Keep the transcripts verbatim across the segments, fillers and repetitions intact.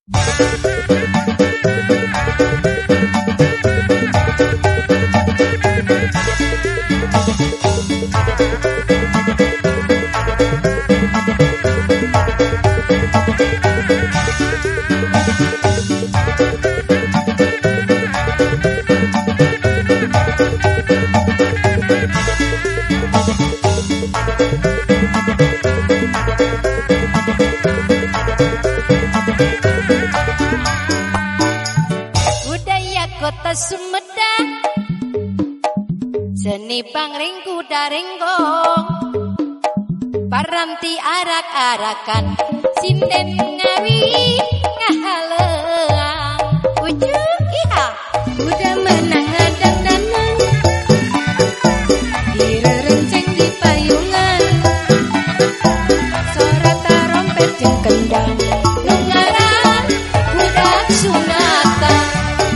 Kota Sumedang seni pangring kuda renggong paranti arak-arakan sinden ngawi ngahaleang ujung iha udah menang hadang danang direrenceng di payungan suara tarompet jeung kendang nungaran budak sunatan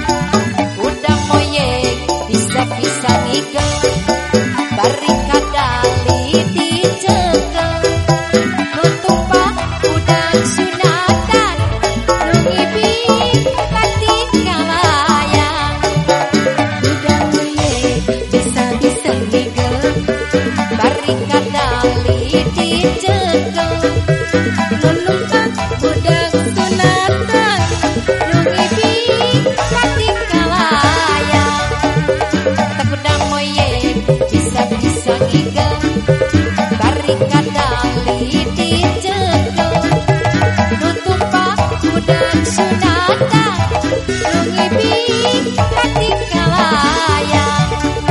bisa ngigel bari kadali dicekel nutupak udah sunatan nungibi pati kalayang udah moye bisa-bisa ngigel bari kadali dicekel nutupak udah sunatan nungibi pati kalayang takudang moye bisa-bisa ngigel bari kadali dicekel nutupak udah sunatan nungibi pati kalayang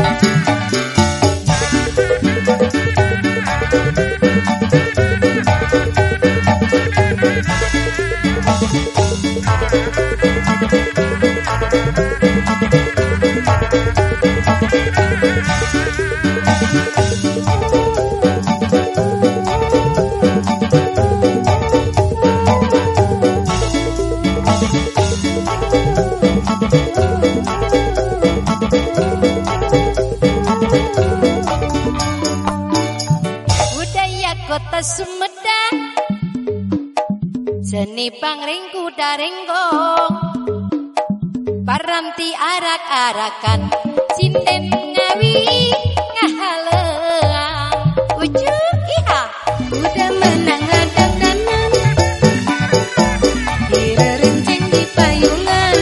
Kota Sumedang seni pangring kuda renggong paranti arak-arakan sinden ngawi ngahaleang ujung iha udah menang hadang danang direrenceng di payungan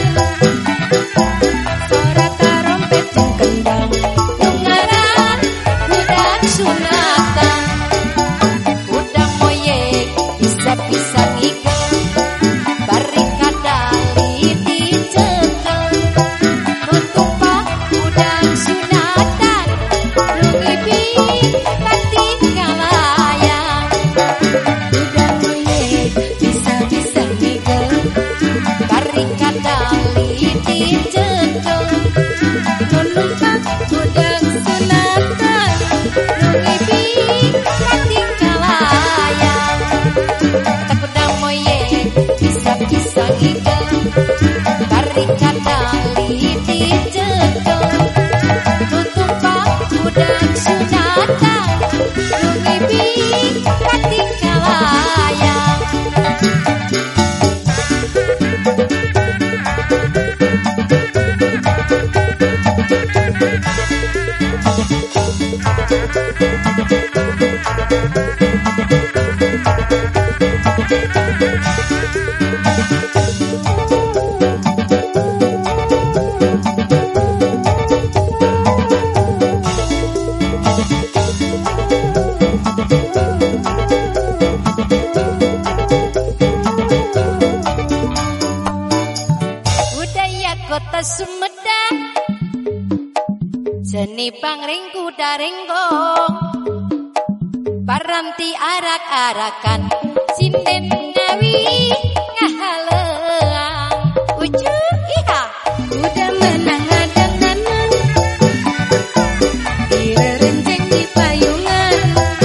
suara tarompet jeung kendang nungaran budak sunatan bisa ngigel bari kadali dicekel nutupak udah sunatan nungibi pati kalayang udah moye bisa-bisa ngigel bari kadali dicekel nutupak udah sunatan nungibi pati kalayang takudang moye bisa-bisa ngigel bari kadali dicekel nutupak udah sunatan nungibi pati kalayang Kota Sumedang seni pangring kuda renggong paranti arak-arakan sinden ngawi ngahaleang ujung iha udah menang hadang danang direrenceng di payungan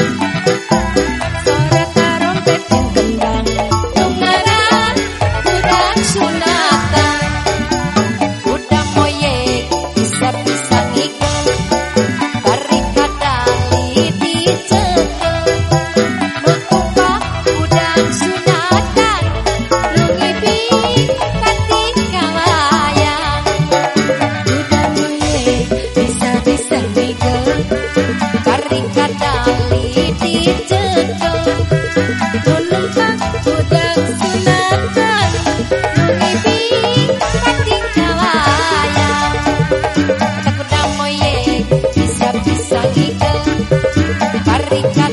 suara tarompet jeung kendang nungaran budak sunatan udah moye bisa-bisa ngigel bari kadali dicekel nutupak udah sunatan berikan